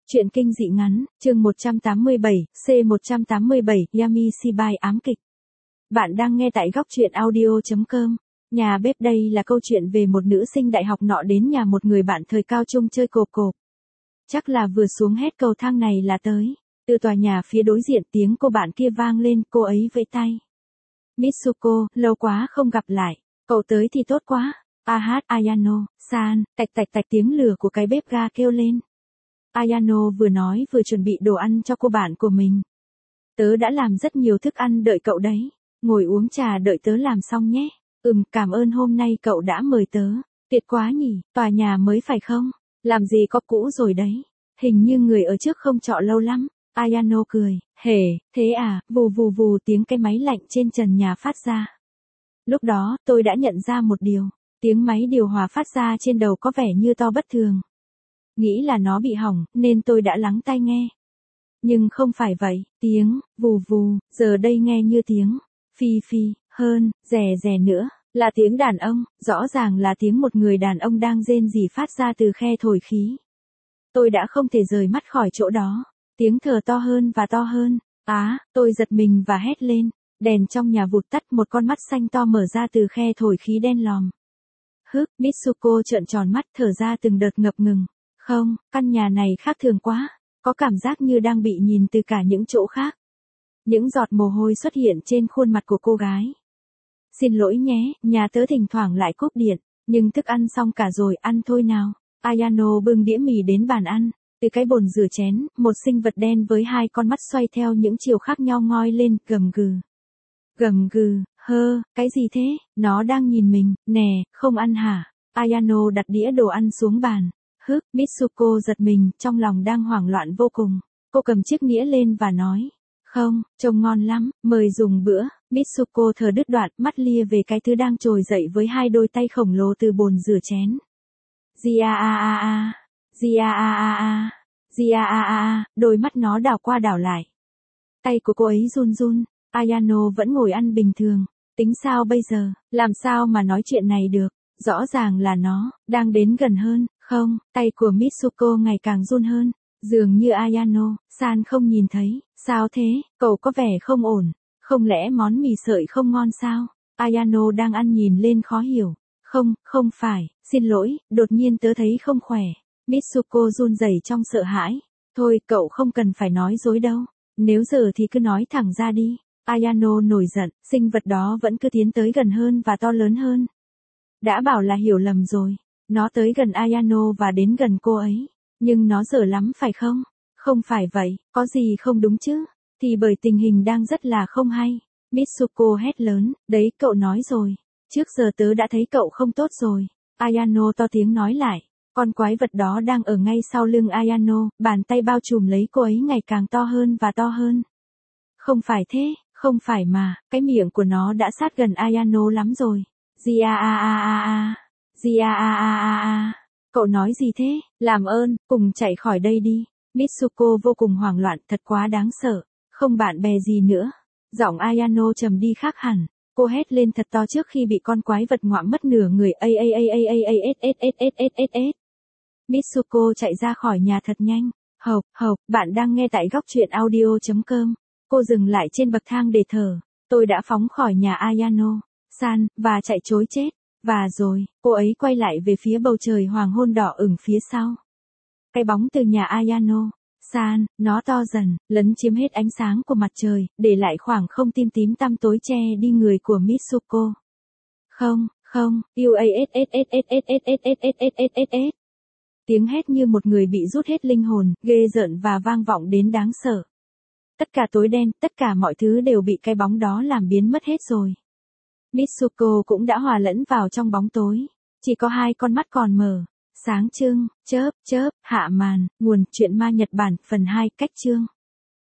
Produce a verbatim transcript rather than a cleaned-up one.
Truyện kinh dị ngắn, chương một trăm tám mươi bảy, C một trăm tám mươi bảy, Yami Shibai ám kịch. Bạn đang nghe tại góc truyện audio chấm com. Nhà bếp đây là câu chuyện về một nữ sinh đại học nọ đến nhà một người bạn thời cao trung chơi cộp cộp. Chắc là vừa xuống hết cầu thang này là tới. Từ tòa nhà phía đối diện tiếng cô bạn kia vang lên, cô ấy vẫy tay. Mitsuko, lâu quá không gặp lại. Cậu tới thì tốt quá. Ah, Ayano, san, tạch tạch tạch tiếng lửa của cái bếp ga kêu lên. Ayano vừa nói vừa chuẩn bị đồ ăn cho cô bạn của mình. Tớ đã làm rất nhiều thức ăn đợi cậu đấy. Ngồi uống trà đợi tớ làm xong nhé. Ừm, cảm ơn hôm nay cậu đã mời tớ. Tuyệt quá nhỉ, tòa nhà mới phải không? Làm gì có cũ rồi đấy. Hình như người ở trước không trọ lâu lắm. Ayano cười, hề, thế à, vù vù vù tiếng cái máy lạnh trên trần nhà phát ra. Lúc đó, tôi đã nhận ra một điều. Tiếng máy điều hòa phát ra trên đầu có vẻ như to bất thường. Nghĩ là nó bị hỏng, nên tôi đã lắng tai nghe. Nhưng không phải vậy, tiếng, vù vù, giờ đây nghe như tiếng, phi phi, hơn, rè rè nữa, là tiếng đàn ông, rõ ràng là tiếng một người đàn ông đang rên rỉ phát ra từ khe thổi khí. Tôi đã không thể rời mắt khỏi chỗ đó, tiếng thở to hơn và to hơn, á, tôi giật mình và hét lên, đèn trong nhà vụt tắt, một con mắt xanh to mở ra từ khe thổi khí đen lòm. Hức, Mitsuko trợn tròn mắt thở ra từng đợt ngập ngừng. Không, căn nhà này khác thường quá, có cảm giác như đang bị nhìn từ cả những chỗ khác. Những giọt mồ hôi xuất hiện trên khuôn mặt của cô gái. Xin lỗi nhé, nhà tớ thỉnh thoảng lại cúp điện, nhưng thức ăn xong cả rồi, ăn thôi nào. Ayano bưng đĩa mì đến bàn ăn, từ cái bồn rửa chén, một sinh vật đen với hai con mắt xoay theo những chiều khác nhau ngoi lên, gầm gừ. Gầm gừ, hơ, cái gì thế, nó đang nhìn mình, nè, không ăn hả? Ayano đặt đĩa đồ ăn xuống bàn. Hức, Mitsuko giật mình, trong lòng đang hoảng loạn vô cùng. Cô cầm chiếc nĩa lên và nói, không, trông ngon lắm, mời dùng bữa. Mitsuko thở đứt đoạn, mắt lia về cái thứ đang trồi dậy với hai đôi tay khổng lồ từ bồn rửa chén. Gia a a a, Gia a a a, Gia a a a, đôi mắt nó đảo qua đảo lại. Tay của cô ấy run run, Ayano vẫn ngồi ăn bình thường. Tính sao bây giờ, làm sao mà nói chuyện này được, rõ ràng là nó, đang đến gần hơn. Không, tay của Mitsuko ngày càng run hơn, dường như Ayano, san không nhìn thấy, sao thế, cậu có vẻ không ổn, không lẽ món mì sợi không ngon sao? Ayano đang ăn nhìn lên khó hiểu, không, không phải, xin lỗi, đột nhiên tớ thấy không khỏe. Mitsuko run rẩy trong sợ hãi, thôi cậu không cần phải nói dối đâu, nếu giờ thì cứ nói thẳng ra đi. Ayano nổi giận, sinh vật đó vẫn cứ tiến tới gần hơn và to lớn hơn. Đã bảo là hiểu lầm rồi. Nó tới gần Ayano và đến gần cô ấy. Nhưng nó dở lắm phải không? Không phải vậy, có gì không đúng chứ? Thì bởi tình hình đang rất là không hay. Mitsuko hét lớn, đấy cậu nói rồi. Trước giờ tớ đã thấy cậu không tốt rồi. Ayano to tiếng nói lại. Con quái vật đó đang ở ngay sau lưng Ayano, bàn tay bao trùm lấy cô ấy ngày càng to hơn và to hơn. Không phải thế, không phải mà, cái miệng của nó đã sát gần Ayano lắm rồi. Gia a a a a. Gia a a a a, cậu nói gì thế, làm ơn, cùng chạy khỏi đây đi. Mitsuko vô cùng hoảng loạn, thật quá đáng sợ, không bạn bè gì nữa. Giọng Ayano trầm đi khác hẳn, cô hét lên thật to trước khi bị con quái vật ngoạm mất nửa người. A a a a a a s s s s s s. Mitsuko chạy ra khỏi nhà thật nhanh. Hộc, hộc, bạn đang nghe tại góc truyện audio chấm com. Cô dừng lại trên bậc thang để thở. Tôi đã phóng khỏi nhà Ayano, san, và chạy trối chết. Và rồi, cô ấy quay lại về phía bầu trời hoàng hôn đỏ ửng phía sau. Cái bóng từ nhà Ayano, san, nó to dần, lấn chiếm hết ánh sáng của mặt trời, để lại khoảng không tím tím tăm tối che đi người của Mitsuko. Không, không, u a s s s s s s s s s s s s. Tiếng hét như một người bị rút hết linh hồn, ghê rợn và vang vọng đến đáng sợ. Tất cả tối đen, tất cả mọi thứ đều bị cái bóng đó làm biến mất hết rồi. Mitsuko cũng đã hòa lẫn vào trong bóng tối. Chỉ có hai con mắt còn mở. Sáng trưng, chớp, chớp, hạ màn, nguồn truyện ma Nhật Bản, phần hai, cách chương.